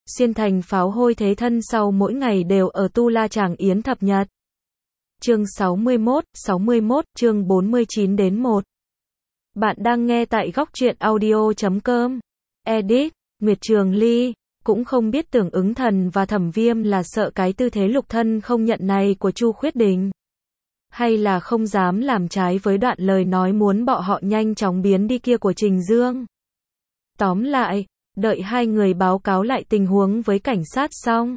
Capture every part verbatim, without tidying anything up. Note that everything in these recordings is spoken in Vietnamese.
xuyên thành pháo hôi thế thân sau mỗi ngày đều ở tu la tràng yến thập nhật. Chương sáu mươi mốt, sáu mươi mốt, chương bốn mươi chín đến một. Bạn đang nghe tại góc truyện audio chấm com. Edit, Nguyệt Trường Ly, cũng không biết Tưởng Ứng Thần và Thẩm Viêm là sợ cái tư thế lục thân không nhận này của Chu Khuyết Đình, hay là không dám làm trái với đoạn lời nói muốn bọn họ nhanh chóng biến đi kia của Trình Dương. Tóm lại, đợi hai người báo cáo lại tình huống với cảnh sát xong,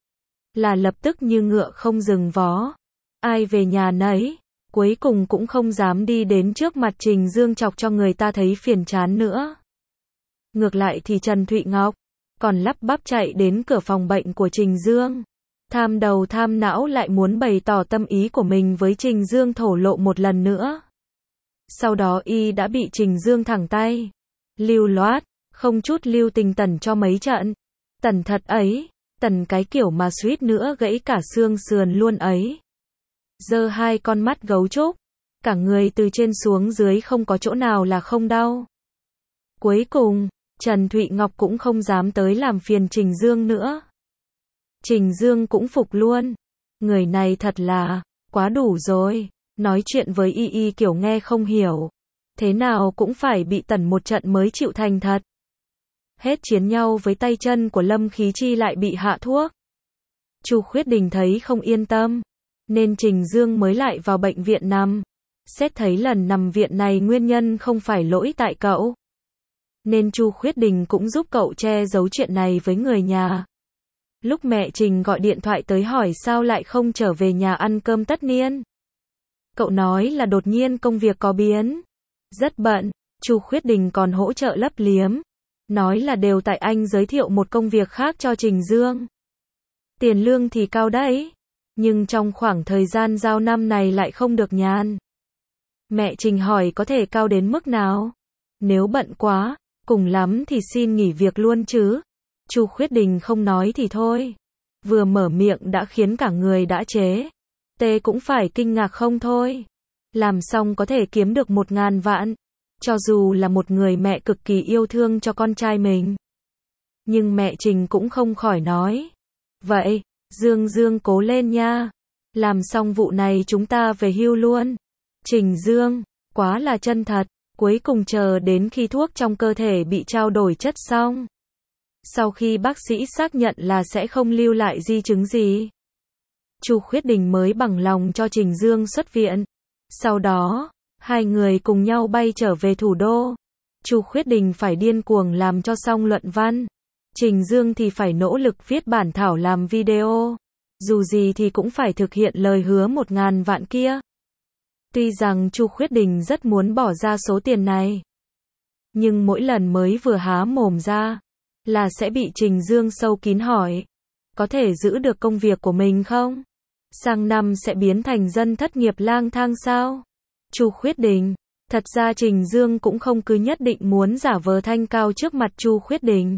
là lập tức như ngựa không dừng vó. Ai về nhà nấy, cuối cùng cũng không dám đi đến trước mặt Trình Dương chọc cho người ta thấy phiền chán nữa. Ngược lại thì Trần Thụy Ngọc còn lắp bắp chạy đến cửa phòng bệnh của Trình Dương, tham đầu tham não lại muốn bày tỏ tâm ý của mình với Trình Dương thổ lộ một lần nữa. Sau đó y đã bị Trình Dương thẳng tay, lưu loát, không chút lưu tình tẩn cho mấy trận. Tẩn thật ấy, tẩn cái kiểu mà suýt nữa gãy cả xương sườn luôn ấy. Giơ hai con mắt gấu trúc, cả người từ trên xuống dưới không có chỗ nào là không đau. Cuối cùng, Trần Thụy Ngọc cũng không dám tới làm phiền Trình Dương nữa. Trình Dương cũng phục luôn. Người này thật là, quá đủ rồi. Nói chuyện với y y kiểu nghe không hiểu. Thế nào cũng phải bị tẩn một trận mới chịu thành thật. Hết chiến nhau với tay chân của Lâm Khí Chi lại bị hạ thuốc. Chu Khuyết Đình thấy không yên tâm, nên Trình Dương mới lại vào bệnh viện nằm. Xét thấy lần nằm viện này nguyên nhân không phải lỗi tại cậu, nên Chu Khuyết Đình cũng giúp cậu che giấu chuyện này với người nhà. Lúc mẹ Trình gọi điện thoại tới hỏi sao lại không trở về nhà ăn cơm tất niên, cậu nói là đột nhiên công việc có biến, rất bận. Chu Khuyết Đình còn hỗ trợ lấp liếm, nói là đều tại anh giới thiệu một công việc khác cho Trình Dương. Tiền lương thì cao đấy, nhưng trong khoảng thời gian giao năm này lại không được nhàn. Mẹ Trình hỏi có thể cao đến mức nào? Nếu bận quá, cùng lắm thì xin nghỉ việc luôn chứ. Chu Khuyết Đình không nói thì thôi, vừa mở miệng đã khiến cả người đã chế tê cũng phải kinh ngạc không thôi. Làm xong có thể kiếm được một ngàn vạn, cho dù là một người mẹ cực kỳ yêu thương cho con trai mình. Nhưng mẹ Trình cũng không khỏi nói, vậy, Dương Dương cố lên nha, làm xong vụ này chúng ta về hưu luôn. Trình Dương, quá là chân thật. Cuối cùng chờ đến khi thuốc trong cơ thể bị trao đổi chất xong, sau khi bác sĩ xác nhận là sẽ không lưu lại di chứng gì, Chu Khuyết Đình mới bằng lòng cho Trình Dương xuất viện. Sau đó, hai người cùng nhau bay trở về thủ đô. Chu Khuyết Đình phải điên cuồng làm cho xong luận văn, Trình Dương thì phải nỗ lực viết bản thảo làm video. Dù gì thì cũng phải thực hiện lời hứa một ngàn vạn kia. Tuy rằng Chu Khuyết Đình rất muốn bỏ ra số tiền này, nhưng mỗi lần mới vừa há mồm ra, là sẽ bị Trình Dương sâu kín hỏi, có thể giữ được công việc của mình không? Sang năm sẽ biến thành dân thất nghiệp lang thang sao? Chu Khuyết Đình, thật ra Trình Dương cũng không cứ nhất định muốn giả vờ thanh cao trước mặt Chu Khuyết Đình.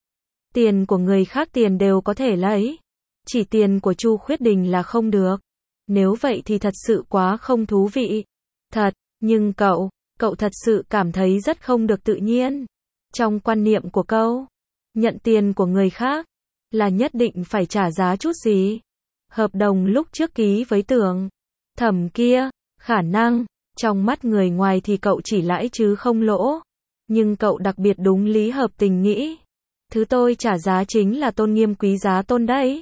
Tiền của người khác tiền đều có thể lấy, chỉ tiền của Chu Khuyết Đình là không được. Nếu vậy thì thật sự quá không thú vị. Thật, nhưng cậu, cậu thật sự cảm thấy rất không được tự nhiên. Trong quan niệm của cậu, nhận tiền của người khác, là nhất định phải trả giá chút gì. Hợp đồng lúc trước ký với Tưởng Thẩm kia, khả năng, trong mắt người ngoài thì cậu chỉ lãi chứ không lỗ. Nhưng cậu đặc biệt đúng lý hợp tình nghĩ. Thứ tôi trả giá chính là tôn nghiêm quý giá tôn đấy.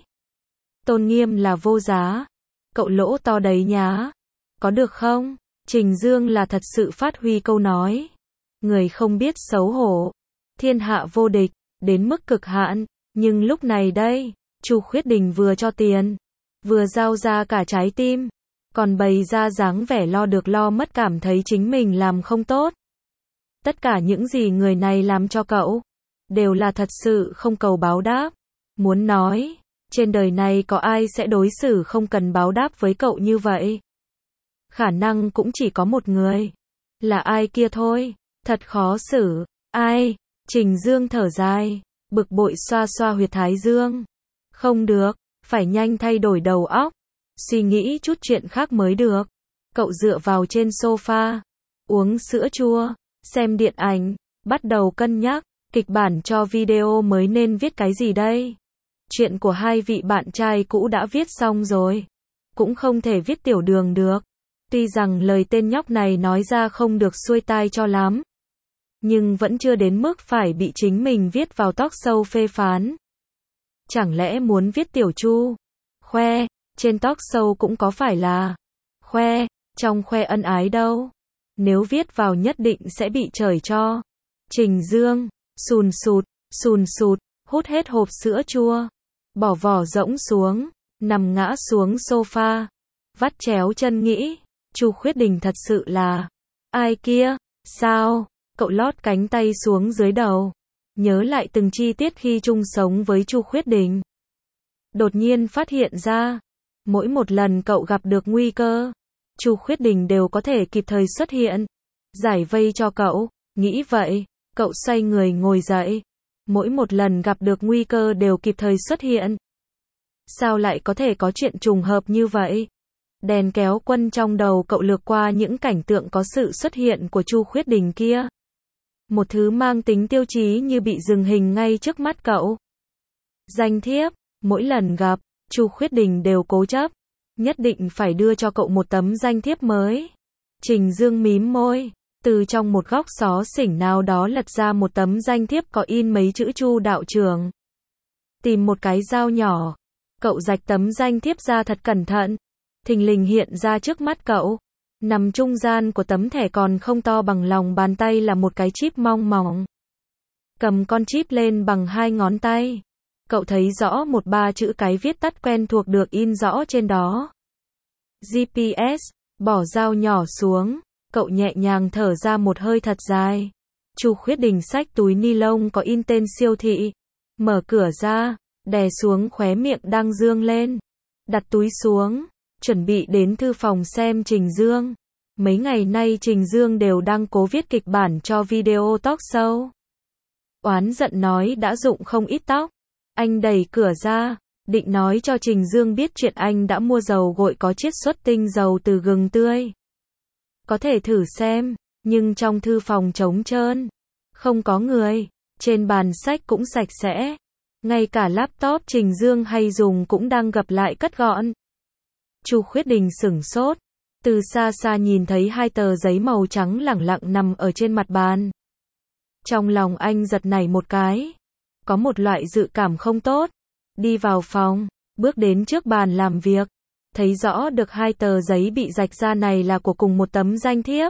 Tôn nghiêm là vô giá. Cậu lỗ to đấy nhá. Có được không? Trình Dương là thật sự phát huy câu nói. Người không biết xấu hổ. Thiên hạ vô địch, đến mức cực hạn. Nhưng lúc này đây, Chu Khuyết Đình vừa cho tiền, vừa giao ra cả trái tim, còn bày ra dáng vẻ lo được lo mất cảm thấy chính mình làm không tốt. Tất cả những gì người này làm cho cậu, đều là thật sự không cầu báo đáp. Muốn nói, trên đời này có ai sẽ đối xử không cần báo đáp với cậu như vậy? Khả năng cũng chỉ có một người. Là ai kia thôi. Thật khó xử. Ai? Trình Dương thở dài, bực bội xoa xoa huyệt thái dương. Không được, phải nhanh thay đổi đầu óc. Suy nghĩ chút chuyện khác mới được. Cậu dựa vào trên sofa, uống sữa chua, xem điện ảnh, bắt đầu cân nhắc. Kịch bản cho video mới nên viết cái gì đây? Chuyện của hai vị bạn trai cũ đã viết xong rồi. Cũng không thể viết tiểu đường được. Tuy rằng lời tên nhóc này nói ra không được xuôi tai cho lắm. Nhưng vẫn chưa đến mức phải bị chính mình viết vào talk show phê phán. Chẳng lẽ muốn viết tiểu Chu? Khoe, trên talk show cũng có phải là khoe, trong khoe ân ái đâu. Nếu viết vào nhất định sẽ bị chửi cho. Trình Dương, sùn sụt, sùn sụt, hút hết hộp sữa chua. Bỏ vỏ rỗng xuống, nằm ngã xuống sofa. Vắt chéo chân nghĩ, Chu Khuyết Đình thật sự là ai kia, sao? Cậu lót cánh tay xuống dưới đầu. Nhớ lại từng chi tiết khi chung sống với Chu Khuyết Đình. Đột nhiên phát hiện ra, mỗi một lần cậu gặp được nguy cơ, Chu Khuyết Đình đều có thể kịp thời xuất hiện, giải vây cho cậu. Nghĩ vậy, cậu xoay người ngồi dậy. Mỗi một lần gặp được nguy cơ đều kịp thời xuất hiện. Sao lại có thể có chuyện trùng hợp như vậy? Đèn kéo quân trong đầu cậu lướt qua những cảnh tượng có sự xuất hiện của Chu Khuyết Đình kia. Một thứ mang tính tiêu chí như bị dừng hình ngay trước mắt cậu. Danh thiếp, mỗi lần gặp, Chu Khuyết Đình đều cố chấp, nhất định phải đưa cho cậu một tấm danh thiếp mới. Trình Dương mím môi, từ trong một góc xó xỉnh nào đó lật ra một tấm danh thiếp có in mấy chữ Chu đạo trưởng. Tìm một cái dao nhỏ, cậu rạch tấm danh thiếp ra thật cẩn thận. Thình lình hiện ra trước mắt cậu. Nằm trung gian của tấm thẻ còn không to bằng lòng bàn tay là một cái chip mong mỏng. Cầm con chip lên bằng hai ngón tay. Cậu thấy rõ một ba chữ cái viết tắt quen thuộc được in rõ trên đó. giê pê ét, bỏ dao nhỏ xuống. Cậu nhẹ nhàng thở ra một hơi thật dài. Chu Khuyết Đình xách túi ni lông có in tên siêu thị. Mở cửa ra, đè xuống khóe miệng đang dương lên. Đặt túi xuống, chuẩn bị đến thư phòng xem Trình Dương. Mấy ngày nay Trình Dương đều đang cố viết kịch bản cho video talk show. Oán giận nói đã rụng không ít tóc. Anh đẩy cửa ra, định nói cho Trình Dương biết chuyện anh đã mua dầu gội có chiết xuất tinh dầu từ gừng tươi. Có thể thử xem, nhưng trong thư phòng trống trơn. Không có người, trên bàn sách cũng sạch sẽ. Ngay cả laptop Trình Dương hay dùng cũng đang gập lại cất gọn. Chu Khuyết Đình sửng sốt, từ xa xa nhìn thấy hai tờ giấy màu trắng lẳng lặng nằm ở trên mặt bàn. Trong lòng anh giật nảy một cái, có một loại dự cảm không tốt. Đi vào phòng, bước đến trước bàn làm việc, thấy rõ được hai tờ giấy bị rạch ra này là của cùng một tấm danh thiếp.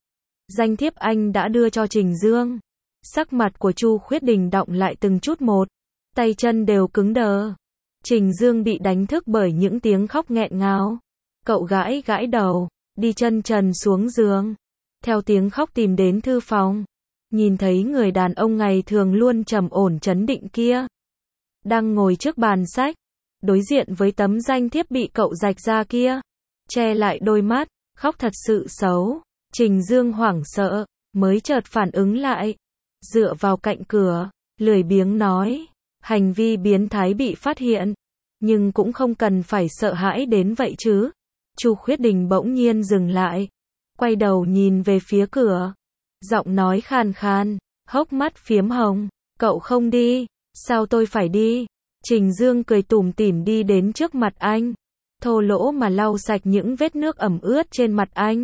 Danh thiếp anh đã đưa cho Trình Dương. Sắc mặt của Chu Khuyết Đình đọng lại từng chút một, tay chân đều cứng đờ. Trình Dương bị đánh thức bởi những tiếng khóc nghẹn ngào. Cậu gãi gãi đầu, đi chân trần xuống giường, theo tiếng khóc tìm đến thư phòng. Nhìn thấy người đàn ông ngày thường luôn trầm ổn trấn định kia, đang ngồi trước bàn sách, đối diện với tấm danh thiếp bị cậu rạch ra kia, che lại đôi mắt, khóc thật sự xấu. Trình Dương hoảng sợ, mới chợt phản ứng lại, dựa vào cạnh cửa, lười biếng nói, hành vi biến thái bị phát hiện, nhưng cũng không cần phải sợ hãi đến vậy chứ. Chu Khuyết Đình bỗng nhiên dừng lại, quay đầu nhìn về phía cửa, giọng nói khàn khàn, hốc mắt phiếm hồng, cậu không đi, sao tôi phải đi? Trình Dương cười tủm tỉm đi đến trước mặt anh, thô lỗ mà lau sạch những vết nước ẩm ướt trên mặt anh.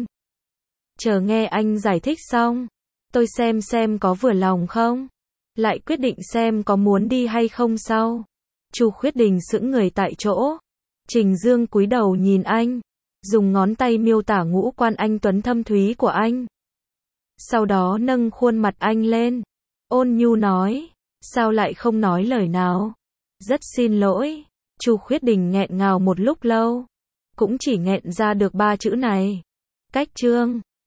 Chờ nghe anh giải thích xong, tôi xem xem có vừa lòng không, lại quyết định xem có muốn đi hay không sau. Chu Khuyết Đình sững người tại chỗ. Trình Dương cúi đầu nhìn anh, dùng ngón tay miêu tả ngũ quan anh tuấn thâm thúy của anh. Sau đó nâng khuôn mặt anh lên, ôn nhu nói, sao lại không nói lời nào? Rất xin lỗi. Chu Khuyết Đình nghẹn ngào một lúc lâu, cũng chỉ nghẹn ra được ba chữ này. Cách chương